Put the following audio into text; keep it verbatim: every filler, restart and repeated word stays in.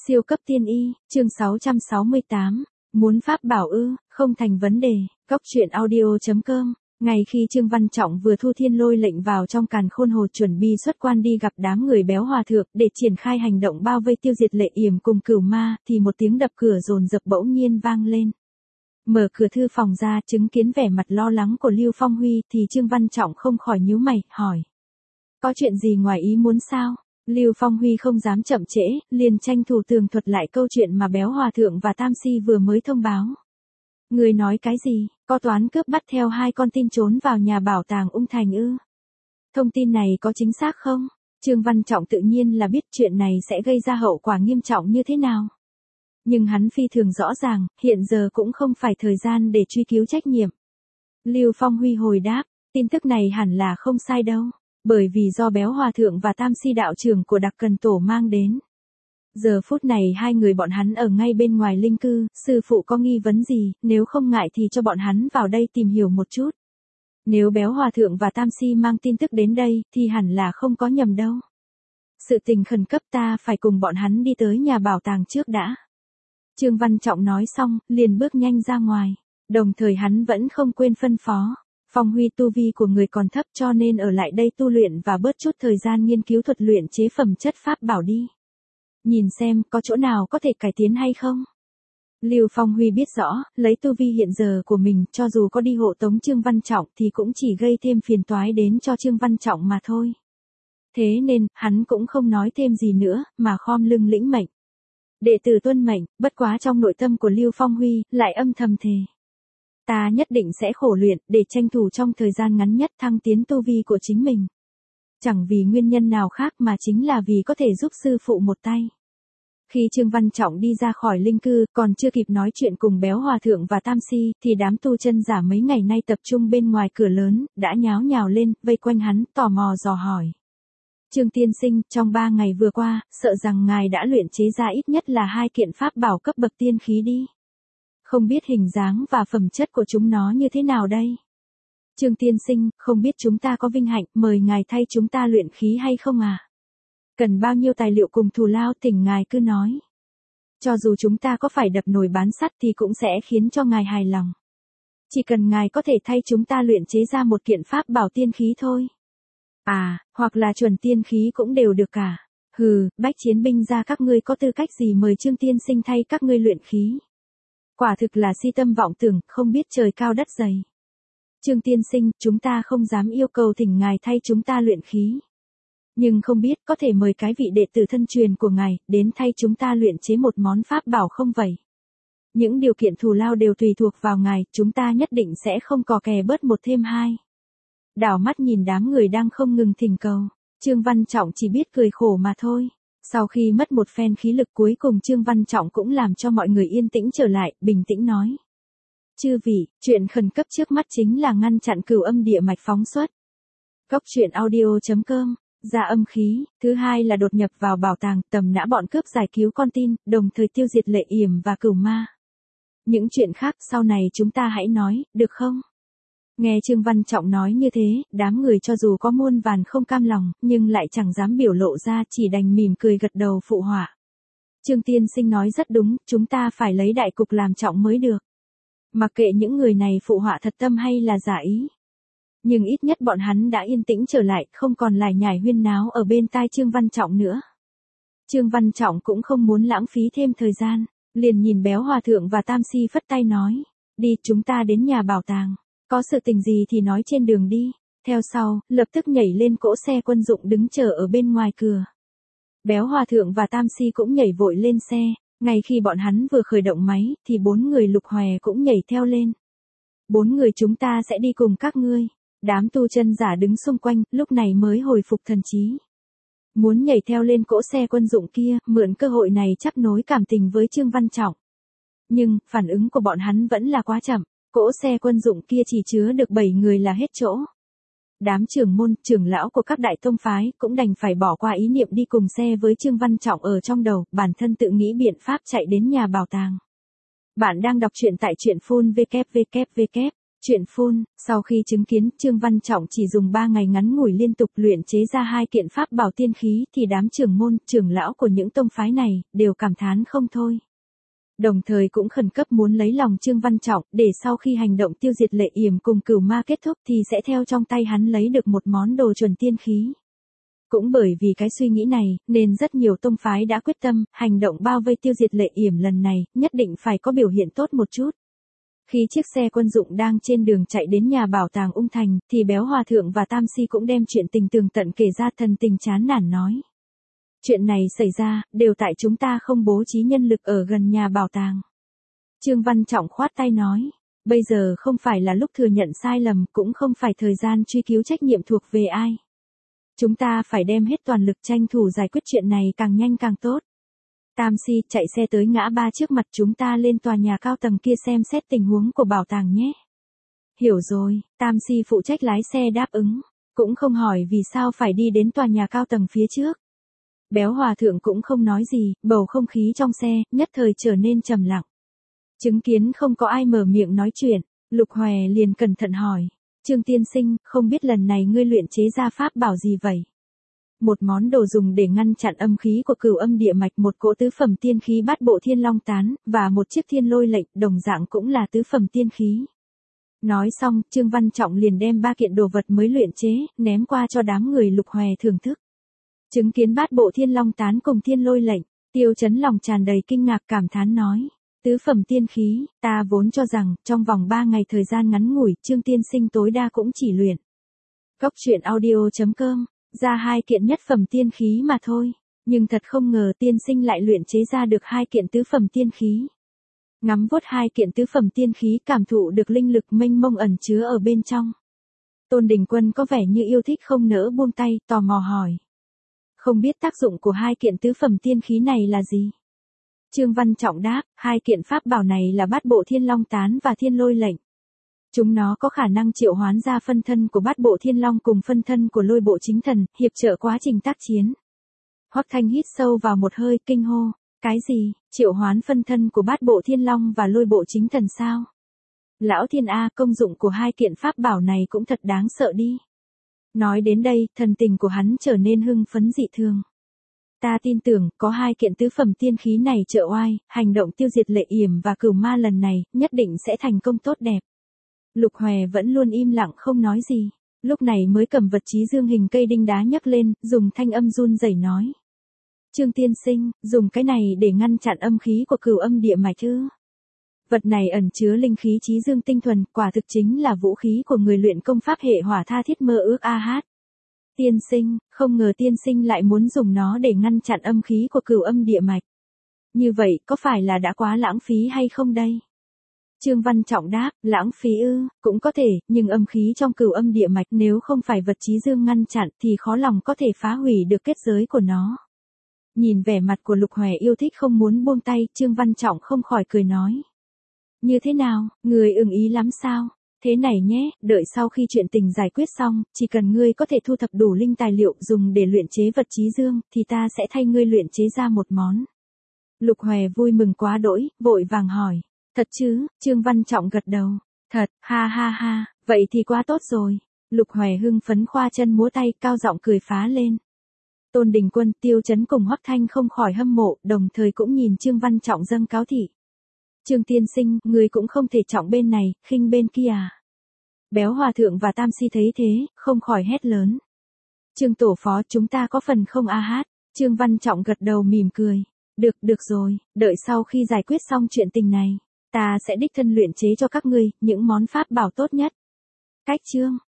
Siêu cấp tiên y, chương sáu trăm sáu mươi tám, muốn pháp bảo ư, không thành vấn đề, góc truyện audio.com, ngày khi Trương Văn Trọng vừa thu thiên lôi lệnh vào trong càn khôn hồ chuẩn bị xuất quan đi gặp đám người béo hòa thượng để triển khai hành động bao vây tiêu diệt Lệ Yểm cùng Cửu Ma, thì một tiếng đập cửa dồn dập bỗng nhiên vang lên. Mở cửa thư phòng ra, chứng kiến vẻ mặt lo lắng của Lưu Phong Huy thì Trương Văn Trọng không khỏi nhíu mày, hỏi. Có chuyện gì ngoài ý muốn sao? Lưu Phong Huy không dám chậm trễ, liền tranh thủ tường thuật lại câu chuyện mà béo hòa thượng và Tam Si vừa mới thông báo. Người nói cái gì, có toán cướp bắt theo hai con tin trốn vào nhà bảo tàng Ung Thành ư? Thông tin này có chính xác không? Trương Văn Trọng tự nhiên là biết chuyện này sẽ gây ra hậu quả nghiêm trọng như thế nào. Nhưng hắn phi thường rõ ràng, hiện giờ cũng không phải thời gian để truy cứu trách nhiệm. Lưu Phong Huy hồi đáp, tin tức này hẳn là không sai đâu. Bởi vì do béo hòa thượng và Tam Si đạo trưởng của Đặc Cần Tổ mang đến. Giờ phút này hai người bọn hắn ở ngay bên ngoài linh cư, sư phụ có nghi vấn gì, nếu không ngại thì cho bọn hắn vào đây tìm hiểu một chút. Nếu béo hòa thượng và Tam Si mang tin tức đến đây, thì hẳn là không có nhầm đâu. Sự tình khẩn cấp ta phải cùng bọn hắn đi tới nhà bảo tàng trước đã. Trương Văn Trọng nói xong, liền bước nhanh ra ngoài. Đồng thời hắn vẫn không quên phân phó. Phong Huy tu vi của người còn thấp cho nên ở lại đây tu luyện và bớt chút thời gian nghiên cứu thuật luyện chế phẩm chất pháp bảo đi. Nhìn xem có chỗ nào có thể cải tiến hay không. Lưu Phong Huy biết rõ, lấy tu vi hiện giờ của mình cho dù có đi hộ tống Trương Văn Trọng thì cũng chỉ gây thêm phiền toái đến cho Trương Văn Trọng mà thôi. Thế nên, hắn cũng không nói thêm gì nữa, mà khom lưng lĩnh mệnh. Đệ tử tuân mệnh, bất quá trong nội tâm của Lưu Phong Huy, lại âm thầm thề. Ta nhất định sẽ khổ luyện, để tranh thủ trong thời gian ngắn nhất thăng tiến tu vi của chính mình. Chẳng vì nguyên nhân nào khác mà chính là vì có thể giúp sư phụ một tay. Khi Trương Văn Trọng đi ra khỏi linh cư, còn chưa kịp nói chuyện cùng béo hòa thượng và Tam Si, thì đám tu chân giả mấy ngày nay tập trung bên ngoài cửa lớn, đã nháo nhào lên, vây quanh hắn, tò mò dò hỏi. Trương tiên sinh, trong ba ngày vừa qua, sợ rằng ngài đã luyện chế ra ít nhất là hai kiện pháp bảo cấp bậc tiên khí đi. Không biết hình dáng và phẩm chất của chúng nó như thế nào đây? Trương tiên sinh, không biết chúng ta có vinh hạnh mời ngài thay chúng ta luyện khí hay không à? Cần bao nhiêu tài liệu cùng thù lao thỉnh ngài cứ nói. Cho dù chúng ta có phải đập nồi bán sắt thì cũng sẽ khiến cho ngài hài lòng. Chỉ cần ngài có thể thay chúng ta luyện chế ra một kiện pháp bảo tiên khí thôi. À, hoặc là chuẩn tiên khí cũng đều được cả. Hừ, bách chiến binh ra các ngươi có tư cách gì mời Trương tiên sinh thay các ngươi luyện khí? Quả thực là si tâm vọng tưởng, không biết trời cao đất dày. Trương tiên sinh, chúng ta không dám yêu cầu thỉnh ngài thay chúng ta luyện khí. Nhưng không biết có thể mời cái vị đệ tử thân truyền của ngài, đến thay chúng ta luyện chế một món pháp bảo không vậy? Những điều kiện thù lao đều tùy thuộc vào ngài, chúng ta nhất định sẽ không cò kè bớt một thêm hai. Đảo mắt nhìn đám người đang không ngừng thỉnh cầu, Trương Văn Trọng chỉ biết cười khổ mà thôi. Sau khi mất một phen khí lực cuối cùng Trương Văn Trọng cũng làm cho mọi người yên tĩnh trở lại, bình tĩnh nói. Chư vị, chuyện khẩn cấp trước mắt chính là ngăn chặn cửu âm địa mạch phóng xuất. Góc truyện audio.com, ra âm khí, thứ hai là đột nhập vào bảo tàng, tầm nã bọn cướp giải cứu con tin, đồng thời tiêu diệt Lệ Yểm và Cửu Ma. Những chuyện khác sau này chúng ta hãy nói, được không? Nghe Trương Văn Trọng nói như thế, đám người cho dù có muôn vàn không cam lòng, nhưng lại chẳng dám biểu lộ ra, chỉ đành mỉm cười gật đầu phụ họa. Trương tiên sinh nói rất đúng, chúng ta phải lấy đại cục làm trọng mới được. Mặc kệ những người này phụ họa thật tâm hay là giả ý. Nhưng ít nhất bọn hắn đã yên tĩnh trở lại, không còn lải nhải huyên náo ở bên tai Trương Văn Trọng nữa. Trương Văn Trọng cũng không muốn lãng phí thêm thời gian, liền nhìn béo hòa thượng và Tam Si phất tay nói. Đi, chúng ta đến nhà bảo tàng. Có sự tình gì thì nói trên đường đi. Theo sau, lập tức nhảy lên cỗ xe quân dụng đứng chờ ở bên ngoài cửa. Béo hòa thượng và Tam Si cũng nhảy vội lên xe. Ngay khi bọn hắn vừa khởi động máy, thì bốn người Lục Hòe cũng nhảy theo lên. Bốn người chúng ta sẽ đi cùng các ngươi. Đám tu chân giả đứng xung quanh, lúc này mới hồi phục thần trí. Muốn nhảy theo lên cỗ xe quân dụng kia, mượn cơ hội này chấp nối cảm tình với Trương Văn Trọng. Nhưng, phản ứng của bọn hắn vẫn là quá chậm. Cỗ xe quân dụng kia chỉ chứa được bảy người là hết chỗ. Đám trưởng môn, trưởng lão của các đại tông phái cũng đành phải bỏ qua ý niệm đi cùng xe với Trương Văn Trọng ở trong đầu, bản thân tự nghĩ biện pháp chạy đến nhà bảo tàng. Bạn đang đọc truyện tại truyện phun vê kép vê kép vê kép, Chuyện phun, sau khi chứng kiến Trương Văn Trọng chỉ dùng ba ngày ngắn ngủi liên tục luyện chế ra hai kiện pháp bảo tiên khí thì đám trưởng môn, trưởng lão của những tông phái này, đều cảm thán không thôi. Đồng thời cũng khẩn cấp muốn lấy lòng Trương Văn Trọng để sau khi hành động tiêu diệt Lệ Yểm cùng Cửu Ma kết thúc thì sẽ theo trong tay hắn lấy được một món đồ chuẩn tiên khí. Cũng bởi vì cái suy nghĩ này, nên rất nhiều tông phái đã quyết tâm, hành động bao vây tiêu diệt Lệ Yểm lần này, nhất định phải có biểu hiện tốt một chút. Khi chiếc xe quân dụng đang trên đường chạy đến nhà bảo tàng Ung Thành, thì Béo Hòa Thượng và Tam Si cũng đem chuyện tình tường tận kể ra, thần tình chán nản nói. Chuyện này xảy ra, đều tại chúng ta không bố trí nhân lực ở gần nhà bảo tàng. Trương Văn Trọng khoát tay nói, bây giờ không phải là lúc thừa nhận sai lầm, cũng không phải thời gian truy cứu trách nhiệm thuộc về ai. Chúng ta phải đem hết toàn lực tranh thủ giải quyết chuyện này càng nhanh càng tốt. Tam Si, chạy xe tới ngã ba trước mặt chúng ta lên tòa nhà cao tầng kia xem xét tình huống của bảo tàng nhé. Hiểu rồi, Tam Si phụ trách lái xe đáp ứng, cũng không hỏi vì sao phải đi đến tòa nhà cao tầng phía trước. Béo Hòa Thượng cũng không nói gì, bầu không khí trong xe, nhất thời trở nên trầm lặng. Chứng kiến không có ai mở miệng nói chuyện, Lục Hòe liền cẩn thận hỏi, Trương tiên sinh, không biết lần này ngươi luyện chế ra pháp bảo gì vậy? Một món đồ dùng để ngăn chặn âm khí của Cửu Âm Địa Mạch, một cỗ tứ phẩm tiên khí Bát Bộ Thiên Long Tán, và một chiếc Thiên Lôi Lệnh, đồng dạng cũng là tứ phẩm tiên khí. Nói xong, Trương Văn Trọng liền đem ba kiện đồ vật mới luyện chế, ném qua cho đám người Lục Hòe thưởng thức. Chứng kiến Bát Bộ Thiên Long Tán cùng Thiên Lôi Lệnh, Tiêu Chấn lòng tràn đầy kinh ngạc cảm thán nói, tứ phẩm tiên khí, ta vốn cho rằng, trong vòng ba ngày thời gian ngắn ngủi, Trương tiên sinh tối đa cũng chỉ luyện. Cốc truyện audio chấm com, ra hai kiện nhất phẩm tiên khí mà thôi, nhưng thật không ngờ tiên sinh lại luyện chế ra được hai kiện tứ phẩm tiên khí. Ngắm vuốt hai kiện tứ phẩm tiên khí, cảm thụ được linh lực mênh mông ẩn chứa ở bên trong. Tôn Đình Quân có vẻ như yêu thích không nỡ buông tay, tò mò hỏi. Không biết tác dụng của hai kiện tứ phẩm tiên khí này là gì? Trương Văn Trọng đáp, hai kiện pháp bảo này là Bát Bộ Thiên Long Tán và Thiên Lôi Lệnh. Chúng nó có khả năng triệu hoán ra phân thân của Bát Bộ Thiên Long cùng phân thân của Lôi Bộ Chính Thần, hiệp trợ quá trình tác chiến. Hoắc Thanh hít sâu vào một hơi, kinh hô, cái gì, triệu hoán phân thân của Bát Bộ Thiên Long và Lôi Bộ Chính Thần sao? Lão Thiên A, công dụng của hai kiện pháp bảo này cũng thật đáng sợ đi. Nói đến đây, thần tình của hắn trở nên hưng phấn dị thường. Ta tin tưởng, có hai kiện tứ phẩm tiên khí này trợ oai, hành động tiêu diệt Lệ Yểm và Cửu Ma lần này, nhất định sẽ thành công tốt đẹp. Lục Hòe vẫn luôn im lặng không nói gì, lúc này mới cầm vật chí dương hình cây đinh đá nhấc lên, dùng thanh âm run rẩy nói. Trương tiên sinh, dùng cái này để ngăn chặn âm khí của Cửu Âm Địa Mạch ư? Vật này ẩn chứa linh khí chí dương tinh thuần, quả thực chính là vũ khí của người luyện công pháp hệ hỏa tha thiết mơ ước a hát. Tiên sinh, không ngờ tiên sinh lại muốn dùng nó để ngăn chặn âm khí của Cửu Âm Địa Mạch. Như vậy, có phải là đã quá lãng phí hay không đây? Trương Văn Trọng đáp, lãng phí ư, cũng có thể, nhưng âm khí trong Cửu Âm Địa Mạch nếu không phải vật chí dương ngăn chặn thì khó lòng có thể phá hủy được kết giới của nó. Nhìn vẻ mặt của Lục Hòe yêu thích không muốn buông tay, Trương Văn Trọng không khỏi cười nói. Như thế nào, người ưng ý lắm sao? Thế này nhé, đợi sau khi chuyện tình giải quyết xong, chỉ cần ngươi có thể thu thập đủ linh tài liệu dùng để luyện chế vật chí dương, thì ta sẽ thay ngươi luyện chế ra một món. Lục Hòe vui mừng quá đỗi, vội vàng hỏi. Thật chứ? Trương Văn Trọng gật đầu. Thật, ha ha ha, vậy thì quá tốt rồi. Lục Hòe hưng phấn khoa chân múa tay, cao giọng cười phá lên. Tôn Đình Quân, Tiêu Chấn cùng Hoắc Thanh không khỏi hâm mộ, đồng thời cũng nhìn Trương Văn Trọng dâng cáo thị. Trương tiên sinh, người cũng không thể trọng bên này, khinh bên kia à? Béo Hòa Thượng và Tam Si thấy thế, không khỏi hét lớn. Trương tổ phó, chúng ta có phần không a hát? Trương Văn Trọng gật đầu mỉm cười. Được, được rồi, đợi sau khi giải quyết xong chuyện tình này, ta sẽ đích thân luyện chế cho các ngươi những món pháp bảo tốt nhất. Cách chương